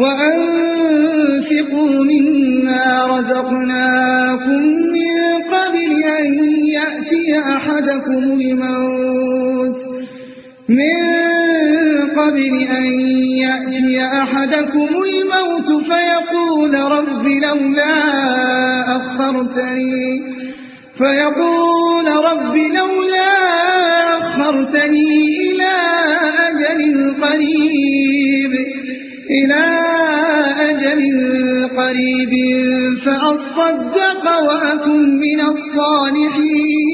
وأنفقوا مما رزقناكم من قبل أن يأتي أحدكم الموت فيقول رب لولا أخرتني إلى أجل قريب فأصدق وأكن من الصالحين.